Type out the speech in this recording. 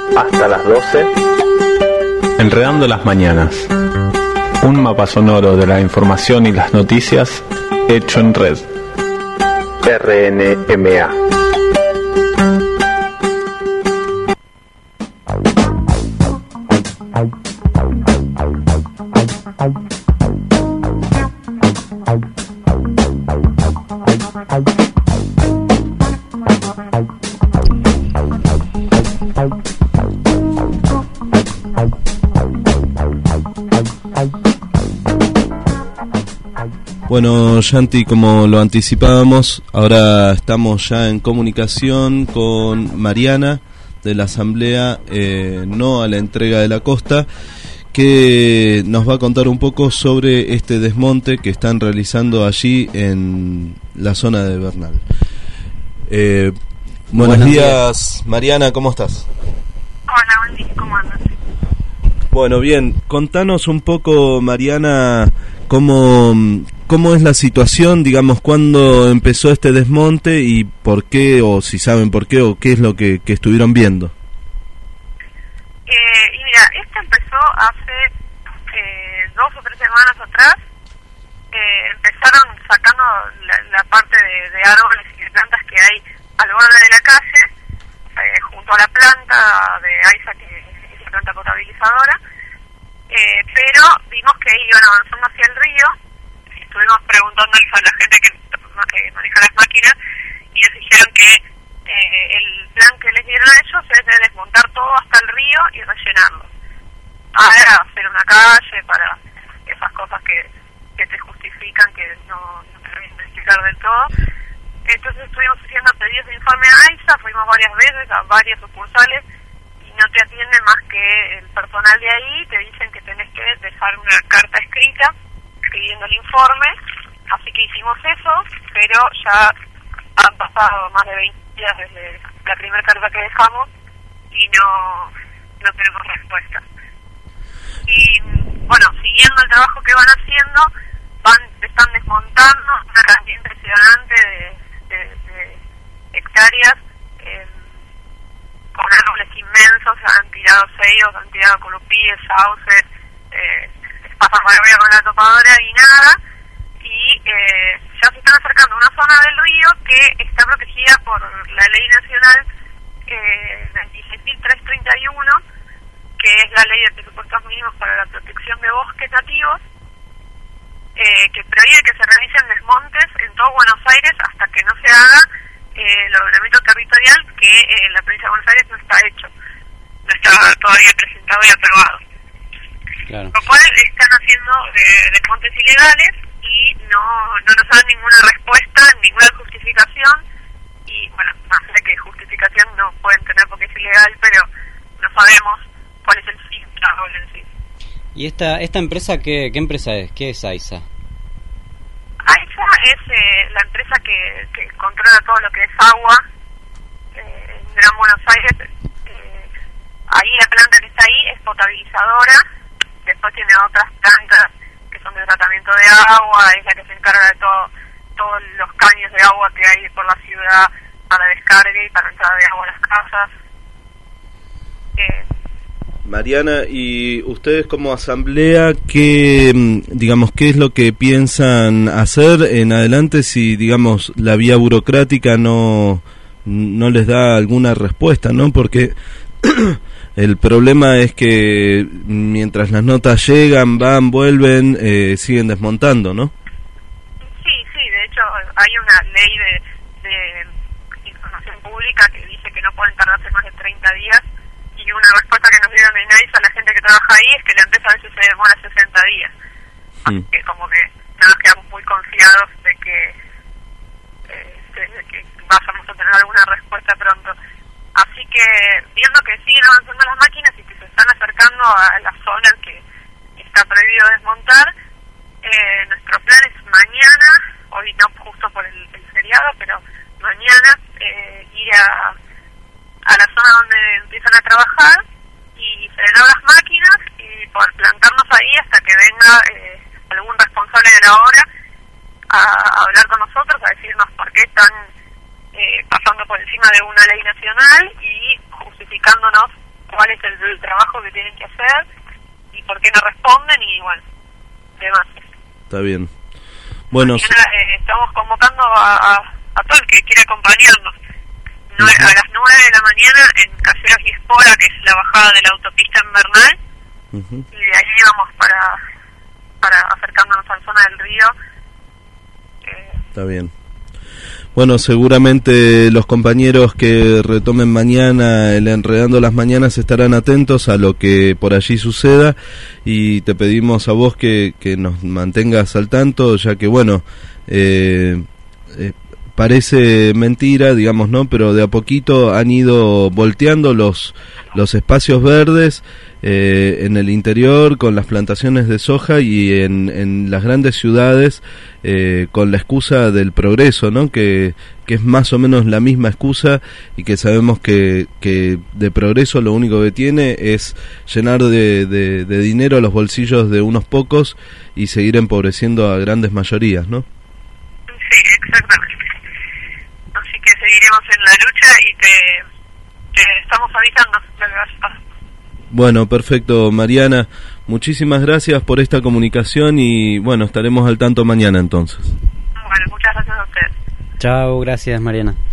hasta las 12. Enredando las mañanas. Un mapa sonoro de la información y las noticias hecho en red. RNMA. Bueno, Yanti, como lo anticipábamos, ahora estamos ya en comunicación con Mariana de la Asamblea No a la Entrega de la Costa, que nos va a contar un poco sobre este desmonte que están realizando allí en la zona de Bernal. Buenos días, Mariana, ¿cómo estás? Hola, buen día, ¿cómo andas? Bueno, bien, contanos un poco, Mariana, ¿cómo es la situación, digamos, cuándo empezó este desmonte y por qué, o si saben por qué, o qué es lo que estuvieron viendo? Y mira, esto empezó hace 2 o 3 semanas atrás. Empezaron sacando la parte de árboles y de plantas que hay al borde de la calle, junto a la planta de AISA, que es la planta potabilizadora, pero vimos que iban avanzando hacia el río. Estuvimos preguntándoles a la gente que maneja las máquinas y nos dijeron que el plan que les dieron a ellos es de desmontar todo hasta el río y rellenarlo. Ahora hacer una calle para esas cosas que te justifican, que no terminan de explicar del todo. Entonces estuvimos haciendo pedidos de informe a AISA, fuimos varias veces a varias sucursales y no te atienden más que el personal de ahí. Te dicen que tenés que dejar una carta escrita pidiendo el informe, así que hicimos eso, pero ya han pasado más de 20 días desde la primera carta que dejamos y no tenemos respuesta. Y bueno, siguiendo el trabajo que van haciendo, están desmontando una cantidad impresionante de hectáreas, con árboles inmensos. Han tirado sellos, han tirado colupíes, sauces, pasan con la topadora y nada, y ya se están acercando a una zona del río que está protegida por la ley nacional 26.331, que es la ley de presupuestos mínimos para la protección de bosques nativos, que prohíbe que se realicen desmontes en todo Buenos Aires hasta que no se haga el ordenamiento territorial, que en la provincia de Buenos Aires no está hecho, no está todavía presentado y aprobado. Claro. Lo cual están haciendo desmontes ilegales y no nos dan ninguna respuesta, ninguna justificación, y bueno, más de que justificación no pueden tener porque es ilegal, pero no sabemos cuál es el fin del árbol en sí. ¿Y esta empresa qué empresa es? ¿Qué es AISA? AISA es la empresa que controla todo lo que es agua en Gran Buenos Aires. Ahí la planta que está ahí es potabilizadora. Después tiene otras plantas que son de tratamiento de agua, es la que se encarga de todos los caños de agua que hay por la ciudad para descargue y para entrada de agua a las casas. Mariana, y ustedes como asamblea, ¿qué es lo que piensan hacer en adelante si, digamos, la vía burocrática no les da alguna respuesta, ¿no? Porque el problema es que mientras las notas llegan, van, vuelven, siguen desmontando, ¿no? Sí, de hecho hay una ley de información pública que dice que no pueden tardarse más de 30 días, y una respuesta que nos dieron en AISA a la gente que trabaja ahí es que la empresa a veces se demora 60 días. Así que como que no nos quedamos muy confiados de que vayamos a tener alguna respuesta pronto. Así que, viendo que siguen avanzando las máquinas y que se están acercando a la zona que está prohibido desmontar, nuestro plan es mañana, hoy no justo por el feriado, pero mañana ir a la zona donde empiezan a trabajar y frenar las máquinas y poder plantarnos ahí hasta que venga algún responsable de la obra a hablar con nosotros, a decirnos por qué están pasando por encima de una ley nacional y justificándonos cuál es el trabajo que tienen que hacer y por qué no responden y bueno, demás. Está bien. Bueno, mañana, estamos convocando a todo el que quiera acompañarnos. A las 9 de la mañana en Caseros y Espora, que es la bajada de la autopista en Bernal, y de ahí vamos para acercándonos a la zona del río. Está bien. Bueno, seguramente los compañeros que retomen mañana el Enredando las Mañanas estarán atentos a lo que por allí suceda, y te pedimos a vos que nos mantengas al tanto, ya que bueno, parece mentira, digamos, ¿no? Pero de a poquito han ido volteando los espacios verdes en el interior con las plantaciones de soja, y en las grandes ciudades con la excusa del progreso, ¿no? Que es más o menos la misma excusa, y que sabemos que de progreso lo único que tiene es llenar de dinero los bolsillos de unos pocos y seguir empobreciendo a grandes mayorías, ¿no? Sí, exactamente. Así que seguiremos en la lucha y te estamos avisando lo que va a pasar. Bueno, perfecto, Mariana. Muchísimas gracias por esta comunicación y bueno, estaremos al tanto mañana entonces. Bueno, muchas gracias a ustedes. Chao, gracias Mariana.